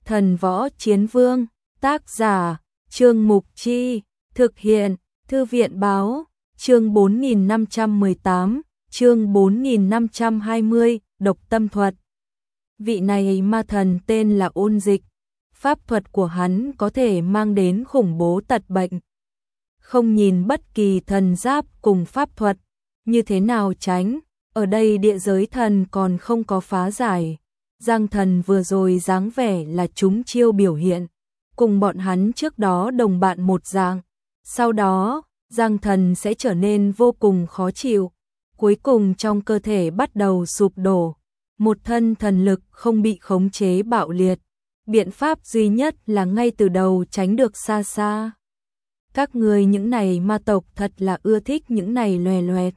Thần Võ Chiến Vương, tác giả, Trương Mục Chi, thực hiện, Thư viện Báo, chương 4518, chương 4520, độc tâm thuật. Vị này ma thần tên là Ôn Dịch, pháp thuật của hắn có thể mang đến khủng bố tật bệnh. Không nhìn bất kỳ thần giáp cùng pháp thuật, như thế nào tránh, ở đây địa giới thần còn không có phá giải. Giang Thần vừa rồi dáng vẻ là chúng chiêu biểu hiện, cùng bọn hắn trước đó đồng bạn một dạng. Sau đó, Giang Thần sẽ trở nên vô cùng khó chịu, cuối cùng trong cơ thể bắt đầu sụp đổ, một thân thần lực không bị khống chế bạo liệt. Biện pháp duy nhất là ngay từ đầu tránh được xa xa. Các người những này ma tộc thật là ưa thích những này loè loẹt.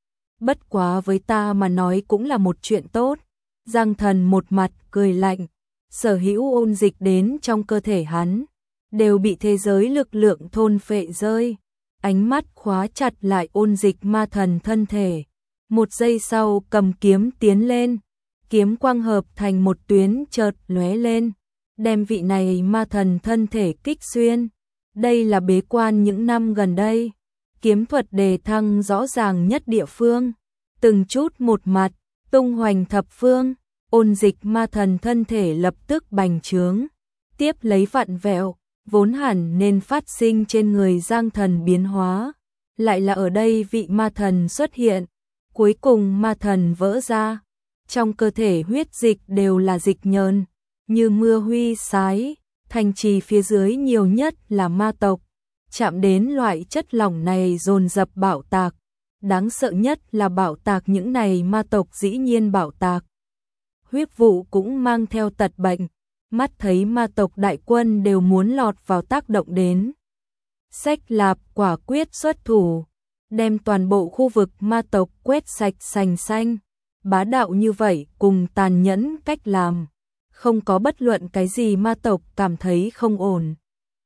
Bất quá với ta mà nói cũng là một chuyện tốt. Giang Thần một mặt cười lạnh, sở hữu ôn dịch đến trong cơ thể hắn, đều bị thế giới lực lượng thôn phệ rơi. Ánh mắt khóa chặt lại ôn dịch ma thần thân thể. Một giây sau cầm kiếm tiến lên, kiếm quang hợp thành một tuyến chợt lóe lên, đem vị này ma thần thân thể kích xuyên. Đây là bế quan những năm gần đây, kiếm thuật đề thăng rõ ràng nhất địa phương, từng chút một mặt, tung hoành thập phương. Ôn dịch ma thần thân thể lập tức bành trướng, tiếp lấy vặn vẹo, vốn hẳn nên phát sinh trên người Giang Thần biến hóa. Lại là ở đây vị ma thần xuất hiện, cuối cùng ma thần vỡ ra, trong cơ thể huyết dịch đều là dịch nhờn, như mưa huy sái, thành trì phía dưới nhiều nhất là ma tộc, chạm đến loại chất lỏng này dồn dập bạo tạc. Đáng sợ nhất là bạo tạc những này ma tộc dĩ nhiên bạo tạc. Huyết vụ cũng mang theo tật bệnh, mắt thấy ma tộc đại quân đều muốn lọt vào tác động đến. Sách Lạp quả quyết xuất thủ, đem toàn bộ khu vực ma tộc quét sạch sành xanh. Bá đạo như vậy cùng tàn nhẫn cách làm, không có bất luận cái gì ma tộc cảm thấy không ổn.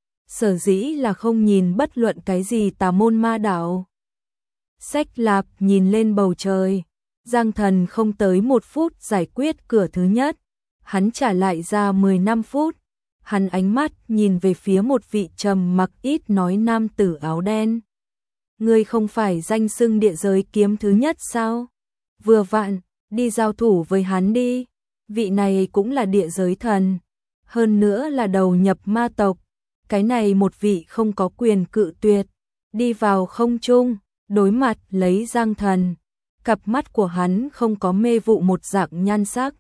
Sở dĩ là không nhìn bất luận cái gì tà môn ma đạo. Sách Lạp nhìn lên bầu trời, Giang Thần không tới 1 phút giải quyết cửa thứ nhất, hắn trả lại ra 15 phút. Hắn ánh mắt nhìn về phía một vị trầm mặc ít nói nam tử áo đen. Ngươi không phải danh xưng địa giới kiếm thứ nhất sao? Vừa vặn, đi giao thủ với hắn đi. Vị này cũng là địa giới thần, hơn nữa là đầu nhập ma tộc. Cái này một vị không có quyền cự tuyệt, đi vào không trung, đối mặt lấy Giang Thần. Cặp mắt của hắn không có mê vụ một dạng nhan sắc.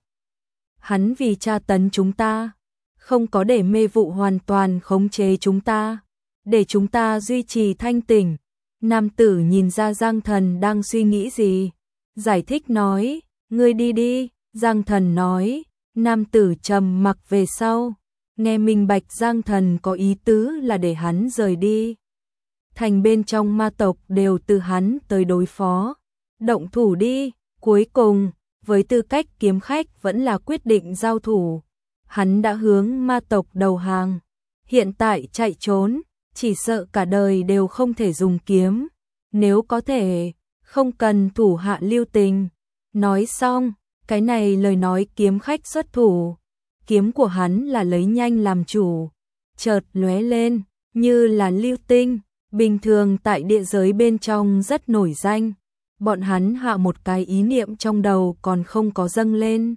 Hắn vì tra tấn chúng ta, không có để mê vụ hoàn toàn khống chế chúng ta, để chúng ta duy trì thanh tỉnh. Nam tử nhìn ra Giang Thần đang suy nghĩ gì, giải thích nói, ngươi đi đi. Giang Thần nói, nam tử trầm mặc về sau, nghe minh bạch Giang Thần có ý tứ là để hắn rời đi. Thành bên trong ma tộc đều từ hắn tới đối phó. Động thủ đi, cuối cùng, với tư cách kiếm khách vẫn là quyết định giao thủ. Hắn đã hướng ma tộc đầu hàng, hiện tại chạy trốn, chỉ sợ cả đời đều không thể dùng kiếm. Nếu có thể, không cần thủ hạ lưu tình. Nói xong, cái này lời nói kiếm khách xuất thủ. Kiếm của hắn là lấy nhanh làm chủ, chợt lóe lên, như là lưu tinh, bình thường tại địa giới bên trong rất nổi danh. Bọn hắn hạ một cái ý niệm trong đầu còn không có dâng lên.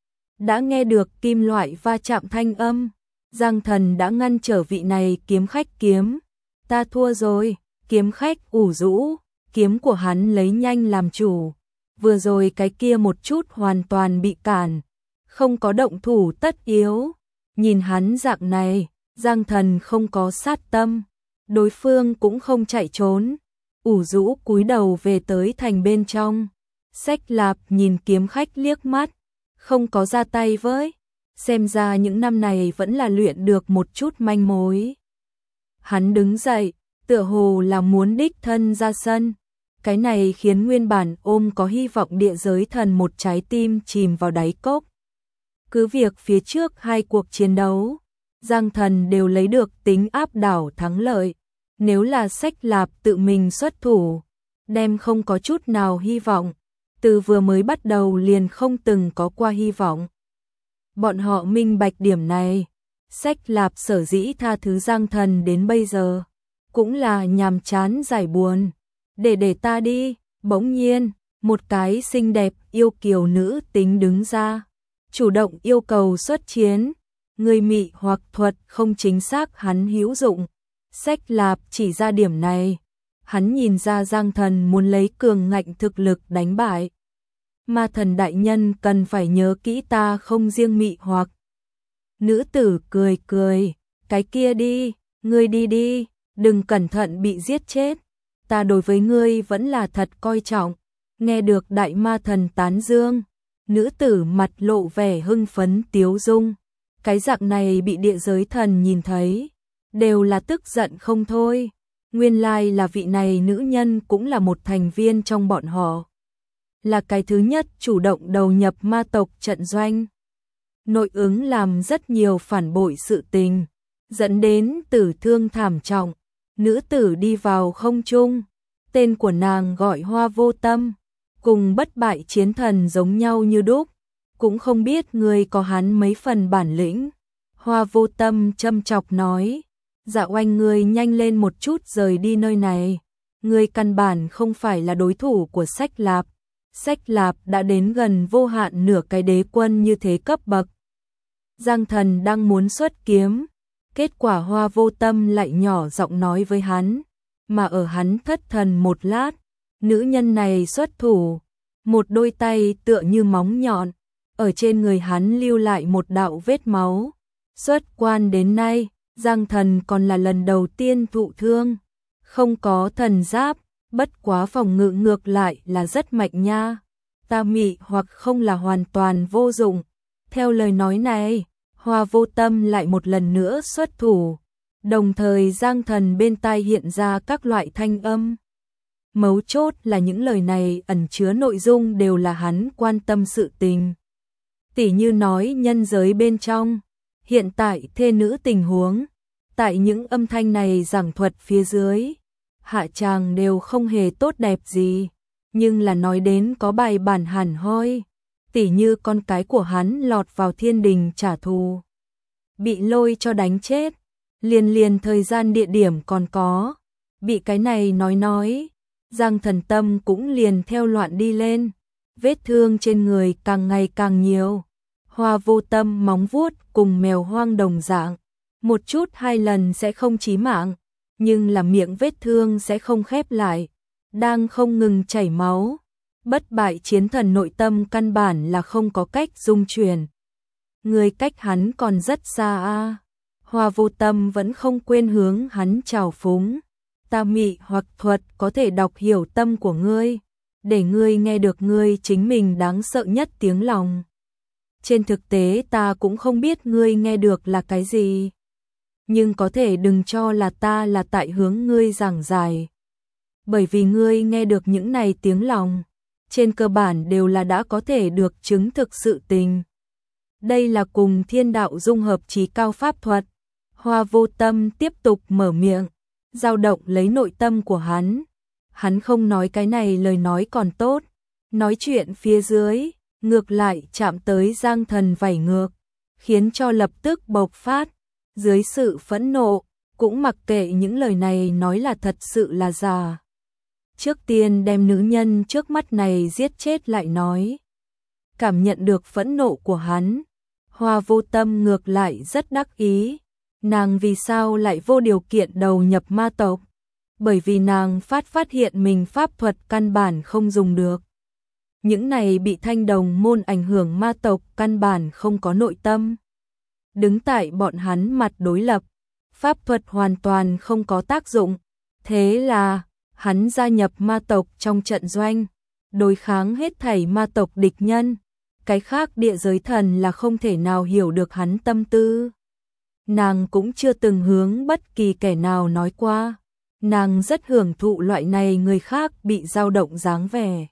Đã nghe được kim loại va chạm thanh âm, Giang Thần đã ngăn trở vị này kiếm khách kiếm. Ta thua rồi, kiếm khách ủ rũ, kiếm của hắn lấy nhanh làm chủ. Vừa rồi cái kia một chút hoàn toàn bị cản, không có động thủ tất yếu. Nhìn hắn dạng này, Giang Thần không có sát tâm, đối phương cũng không chạy trốn. Ủ rũ cúi đầu về tới thành bên trong. Sách Lạp nhìn kiếm khách liếc mắt, không có ra tay với. Xem ra những năm này vẫn là luyện được một chút manh mối. Hắn đứng dậy, tựa hồ là muốn đích thân ra sân. Cái này khiến nguyên bản ôm có hy vọng địa giới thần một trái tim chìm vào đáy cốc. Cứ việc phía trước 2 cuộc chiến đấu, Giang Thần đều lấy được tính áp đảo thắng lợi. Nếu là Sách Lạp tự mình xuất thủ, đem không có chút nào hy vọng, từ vừa mới bắt đầu liền không từng có qua hy vọng. Bọn họ minh bạch điểm này, Sách Lạp sở dĩ tha thứ Giang Thần đến bây giờ, cũng là nhàm chán giải buồn. Để ta đi, bỗng nhiên, một cái xinh đẹp yêu kiều nữ tính đứng ra, chủ động yêu cầu xuất chiến. Người mị hoặc thuật không chính xác hắn hữu dụng. Sách Lạp chỉ ra điểm này, hắn nhìn ra Giang Thần muốn lấy cường ngạnh thực lực đánh bại. Ma thần đại nhân cần phải nhớ kỹ ta không riêng mị hoặc. Nữ tử cười cười, cái kia đi, ngươi đi đi, đừng cẩn thận bị giết chết. Ta đối với ngươi vẫn là thật coi trọng. Nghe được đại ma thần tán dương, nữ tử mặt lộ vẻ hưng phấn tiếu dung. Cái dạng này bị địa giới thần nhìn thấy, đều là tức giận không thôi. Nguyên lai là vị này nữ nhân cũng là một thành viên trong bọn họ. Là cái thứ nhất chủ động đầu nhập ma tộc trận doanh. Nội ứng làm rất nhiều phản bội sự tình, dẫn đến tử thương thảm trọng. Nữ tử đi vào không trung, tên của nàng gọi Hoa Vô Tâm, cùng bất bại chiến thần giống nhau như đúc, cũng không biết người có hắn mấy phần bản lĩnh. Hoa Vô Tâm châm chọc nói, Dạ Oanh ngươi nhanh lên một chút rời đi nơi này, ngươi căn bản không phải là đối thủ của Sách Lạp. Sách Lạp đã đến gần vô hạn nửa cái đế quân như thế cấp bậc. Giang Thần đang muốn xuất kiếm, kết quả Hoa Vô Tâm lại nhỏ giọng nói với hắn, mà ở hắn thất thần một lát, nữ nhân này xuất thủ, một đôi tay tựa như móng nhọn, ở trên người hắn lưu lại một đạo vết máu. Xuất quan đến nay, Giang Thần còn là lần đầu tiên thụ thương, không có thần giáp, bất quá phòng ngự ngược lại là rất mạnh nha. Ta mị hoặc không là hoàn toàn vô dụng. Theo lời nói này, Hoa Vô Tâm lại một lần nữa xuất thủ, đồng thời Giang Thần bên tai hiện ra các loại thanh âm. Mấu chốt là những lời này ẩn chứa nội dung đều là hắn quan tâm sự tình. Tỉ như nói nhân giới bên trong, hiện tại thê nữ tình huống, tại những âm thanh này giảng thuật phía dưới, hạ tràng đều không hề tốt đẹp gì, nhưng là nói đến có bài bản hẳn hoi, tỉ như con cái của hắn lọt vào thiên đình trả thù, bị lôi cho đánh chết, liền thời gian địa điểm còn có, bị cái này nói, Giang Thần tâm cũng liền theo loạn đi lên, vết thương trên người càng ngày càng nhiều. Hoa Vô Tâm móng vuốt cùng mèo hoang đồng dạng, một chút hai lần sẽ không chí mạng, nhưng là miệng vết thương sẽ không khép lại, đang không ngừng chảy máu. Bất bại chiến thần nội tâm căn bản là không có cách dung chuyển. Người cách hắn còn rất xa a. Hoa Vô Tâm vẫn không quên hướng hắn chào phúng. Ta mị hoặc thuật có thể đọc hiểu tâm của ngươi, để ngươi nghe được ngươi chính mình đáng sợ nhất tiếng lòng. Trên thực tế ta cũng không biết ngươi nghe được là cái gì, nhưng có thể đừng cho là ta là tại hướng ngươi giảng giải. Bởi vì ngươi nghe được những này tiếng lòng, trên cơ bản đều là đã có thể được chứng thực sự tình. Đây là cùng thiên đạo dung hợp trí cao pháp thuật. Hoa Vô Tâm tiếp tục mở miệng, dao động lấy nội tâm của hắn. Hắn không nói cái này lời nói còn tốt, nói chuyện phía dưới, ngược lại chạm tới Giang Thần vảy ngược, khiến cho lập tức bộc phát. Dưới sự phẫn nộ, cũng mặc kệ những lời này nói là thật sự là giả. Trước tiên đem nữ nhân trước mắt này giết chết lại nói. Cảm nhận được phẫn nộ của hắn, Hoa Vô Tâm ngược lại rất đắc ý. Nàng vì sao lại vô điều kiện đầu nhập ma tộc? Bởi vì nàng phát hiện mình pháp thuật căn bản không dùng được. Những này bị Thanh Đồng môn ảnh hưởng ma tộc căn bản không có nội tâm. Đứng tại bọn hắn mặt đối lập, pháp thuật hoàn toàn không có tác dụng. Thế là, hắn gia nhập ma tộc trong trận doanh, đối kháng hết thảy ma tộc địch nhân. Cái khác địa giới thần là không thể nào hiểu được hắn tâm tư. Nàng cũng chưa từng hướng bất kỳ kẻ nào nói qua. Nàng rất hưởng thụ loại này người khác bị dao động dáng vẻ.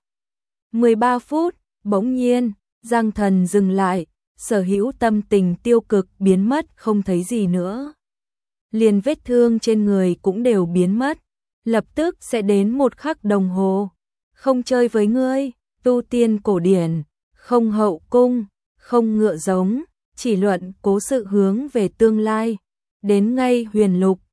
13 phút, bỗng nhiên, Giang Thần dừng lại, sở hữu tâm tình tiêu cực biến mất không thấy gì nữa. Liền vết thương trên người cũng đều biến mất, lập tức sẽ đến 1 khắc đồng hồ. Không chơi với ngươi, tu tiên cổ điển, không hậu cung, không ngựa giống, chỉ luận cố sự hướng về tương lai. Đến ngay huyền lục,